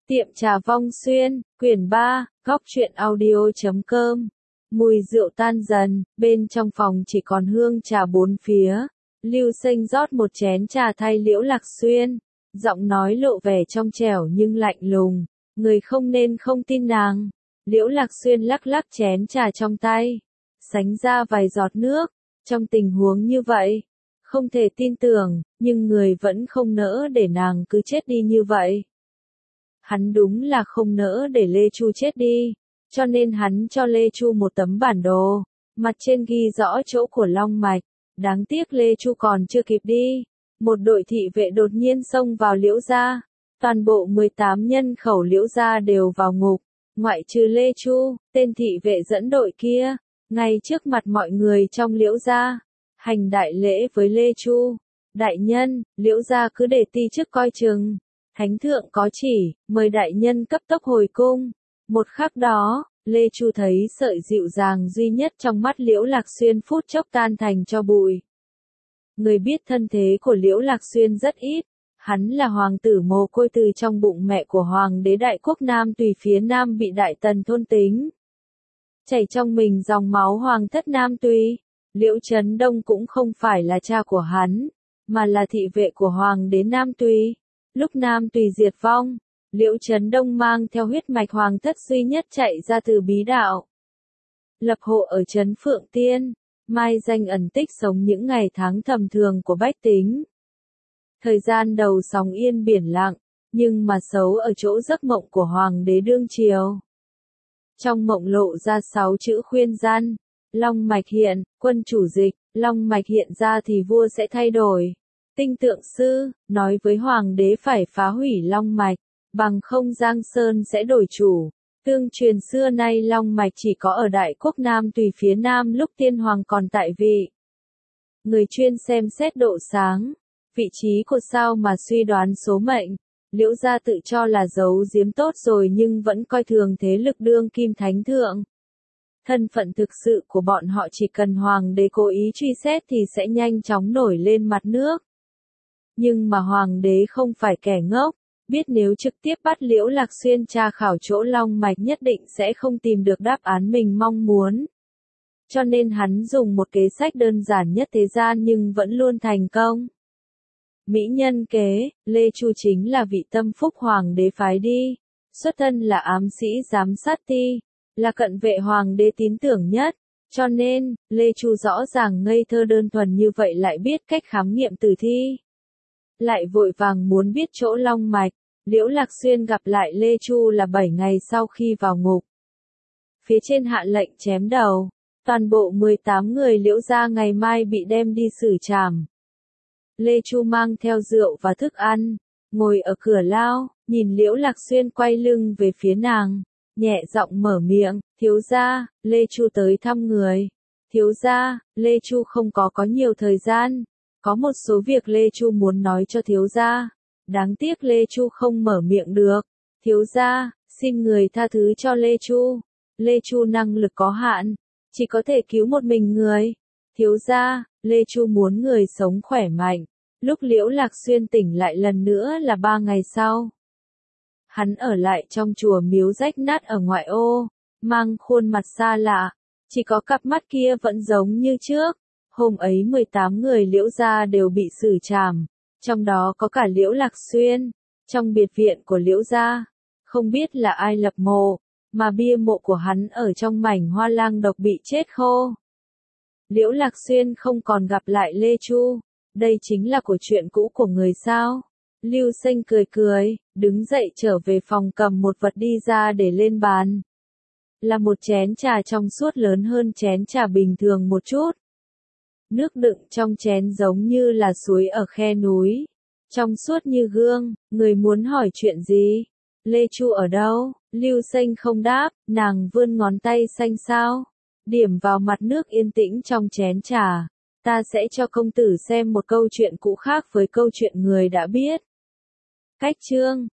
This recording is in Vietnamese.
Tiệm trà Vong Xuyên, quyển 3, góc truyện audio.com. Mùi rượu tan dần, bên trong phòng chỉ còn hương trà bốn phía. Lưu Xanh rót một chén trà thay Liễu Lạc Xuyên, giọng nói lộ vẻ trong trẻo nhưng lạnh lùng, người không nên không tin nàng. Liễu Lạc Xuyên lắc lắc chén trà trong tay, sánh ra vài giọt nước. Trong tình huống như vậy, không thể tin tưởng, nhưng người vẫn không nỡ để nàng cứ chết đi như vậy. Hắn đúng là không nỡ để Lê Chu chết đi, cho nên hắn cho Lê Chu một tấm bản đồ, mặt trên ghi rõ chỗ của Long Mạch. Đáng tiếc Lê Chu còn chưa kịp đi, một đội thị vệ đột nhiên xông vào Liễu gia, toàn bộ 18 nhân khẩu Liễu gia đều vào ngục, ngoại trừ Lê Chu. Tên thị vệ dẫn đội kia, ngay trước mặt mọi người trong Liễu gia, hành đại lễ với Lê Chu. Đại nhân, Liễu gia cứ để ti chức coi chừng. Thánh thượng có chỉ, mời đại nhân cấp tốc hồi cung. Một khắc đó, Lê Chu thấy sợi dịu dàng duy nhất trong mắt Liễu Lạc Xuyên phút chốc tan thành tro bụi. Người biết thân thế của Liễu Lạc Xuyên rất ít, hắn là hoàng tử mồ côi từ trong bụng mẹ của hoàng đế Đại Quốc Nam Tùy phía Nam bị Đại Tần thôn tính. Chảy trong mình dòng máu hoàng thất Nam Tùy. Liễu Chấn Đông cũng không phải là cha của hắn, mà là thị vệ của hoàng đế Nam Tùy. Lúc Nam Tùy diệt vong, Liễu Chấn Đông mang theo huyết mạch hoàng thất duy nhất chạy ra từ bí đạo. Lập hộ ở trấn Phượng Tiên, mai danh ẩn tích sống những ngày tháng thầm thường của bách tính. Thời gian đầu sóng yên biển lặng, nhưng mà xấu ở chỗ giấc mộng của hoàng đế đương triều. Trong mộng lộ ra 6 chữ khuyên gian, Long Mạch hiện, quân chủ dịch, Long Mạch hiện ra thì vua sẽ thay đổi. Tinh tượng sư, nói với hoàng đế phải phá hủy Long Mạch, bằng không Giang Sơn sẽ đổi chủ. Tương truyền xưa nay Long Mạch chỉ có ở Đại Quốc Nam Tùy phía Nam lúc tiên hoàng còn tại vị. Người chuyên xem xét độ sáng, vị trí của sao mà suy đoán số mệnh. Liễu gia tự cho là giấu giếm tốt rồi nhưng vẫn coi thường thế lực đương kim thánh thượng. Thân phận thực sự của bọn họ chỉ cần hoàng đế cố ý truy xét thì sẽ nhanh chóng nổi lên mặt nước. Nhưng mà hoàng đế không phải kẻ ngốc, biết nếu trực tiếp bắt Liễu Lạc Xuyên tra khảo chỗ Long Mạch nhất định sẽ không tìm được đáp án mình mong muốn. Cho nên hắn dùng một kế sách đơn giản nhất thế gian nhưng vẫn luôn thành công. Mỹ nhân kế, Lê Chu chính là vị tâm phúc hoàng đế phái đi, xuất thân là ám sĩ giám sát ti, là cận vệ hoàng đế tín tưởng nhất, cho nên, Lê Chu rõ ràng ngây thơ đơn thuần như vậy lại biết cách khám nghiệm tử thi. Lại vội vàng muốn biết chỗ Long Mạch. Liễu Lạc Xuyên gặp lại Lê Chu là 7 ngày sau khi vào ngục. Phía trên hạ lệnh chém đầu, toàn bộ 18 người Liễu gia ngày mai bị đem đi xử trảm. Lê Chu mang theo rượu và thức ăn, ngồi ở cửa lao, nhìn Liễu Lạc Xuyên quay lưng về phía nàng, nhẹ giọng mở miệng, thiếu gia, Lê Chu tới thăm người. Thiếu gia, Lê Chu không có nhiều thời gian, có một số việc Lê Chu muốn nói cho thiếu gia. Đáng tiếc Lê Chu không mở miệng được. Thiếu gia, xin người tha thứ cho Lê Chu. Lê Chu năng lực có hạn, chỉ có thể cứu một mình người. Thiếu gia, Lê Chu muốn người sống khỏe mạnh. Lúc Liễu Lạc Xuyên tỉnh lại lần nữa là 3 ngày sau. Hắn ở lại trong chùa miếu rách nát ở ngoại ô, mang khuôn mặt xa lạ, chỉ có cặp mắt kia vẫn giống như trước. Hôm ấy 18 người Liễu gia đều bị xử trảm. Trong đó có cả Liễu Lạc Xuyên. Trong biệt viện của Liễu gia, không biết là ai lập mộ, mà bia mộ của hắn ở trong mảnh hoa lang độc bị chết khô. Liễu Lạc Xuyên không còn gặp lại Lê Chu. Đây chính là của chuyện cũ của người sao? Lưu Xanh cười cười, đứng dậy trở về phòng cầm một vật đi ra để lên bàn. Là một chén trà trong suốt lớn hơn chén trà bình thường một chút. Nước đựng trong chén giống như là suối ở khe núi, trong suốt như gương. Người muốn hỏi chuyện gì? Lê Chu ở đâu? Lưu Xanh không đáp, nàng vươn ngón tay xanh xao, điểm vào mặt nước yên tĩnh trong chén trà. Ta sẽ cho công tử xem một câu chuyện cũ khác với câu chuyện người đã biết. Cách chương